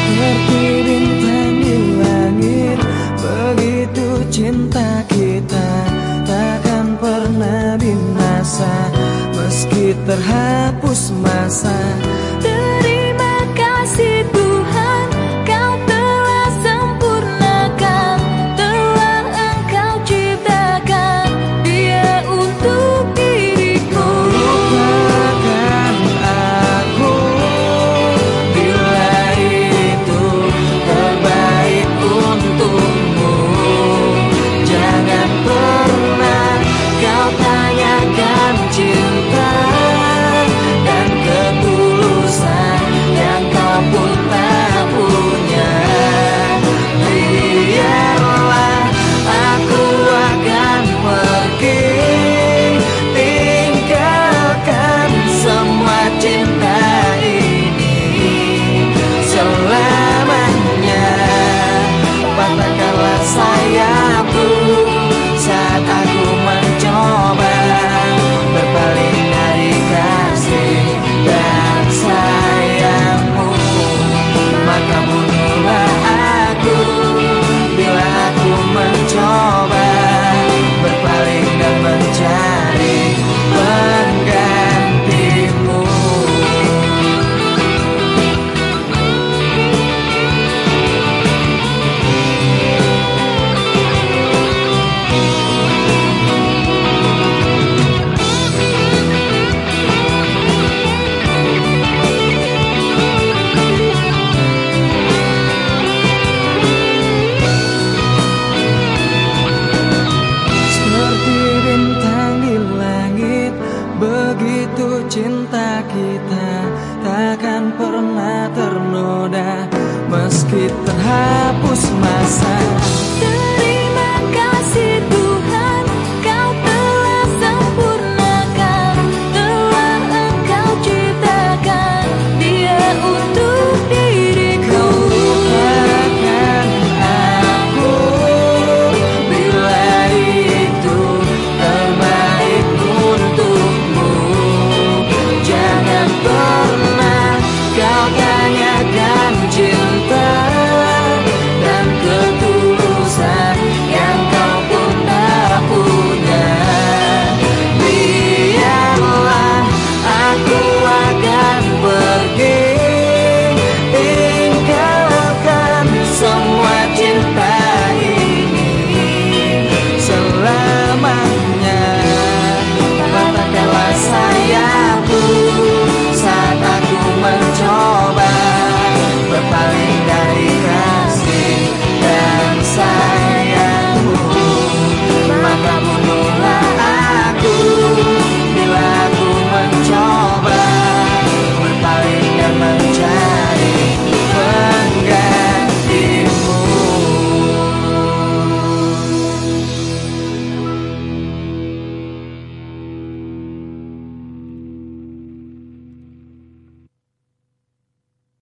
Seperti bintang di langit, begitu cinta kita takkan pernah binasa, meski terhapus masa. Terima kasih Tuhan, Kau telah sempurnakan, telah Engkau ciptakan Dia untuk diriku. Lupakan aku bila itu terbaik untukmu. Jangan pernah kau tanyakan cinta dan ketulusan yang kau pun tak punya. Biarlah aku akan pergi, tinggalkan semua cinta ini selamanya. Patahkanlah sayapku saat aku mencoba berpaling dari kasih dan sayangmu. Maka bunuhlah aku bila aku mencoba berpaling dan mencari penggantimu. Begitu cinta kita takkan pernah ternoda, meski terhapus masa.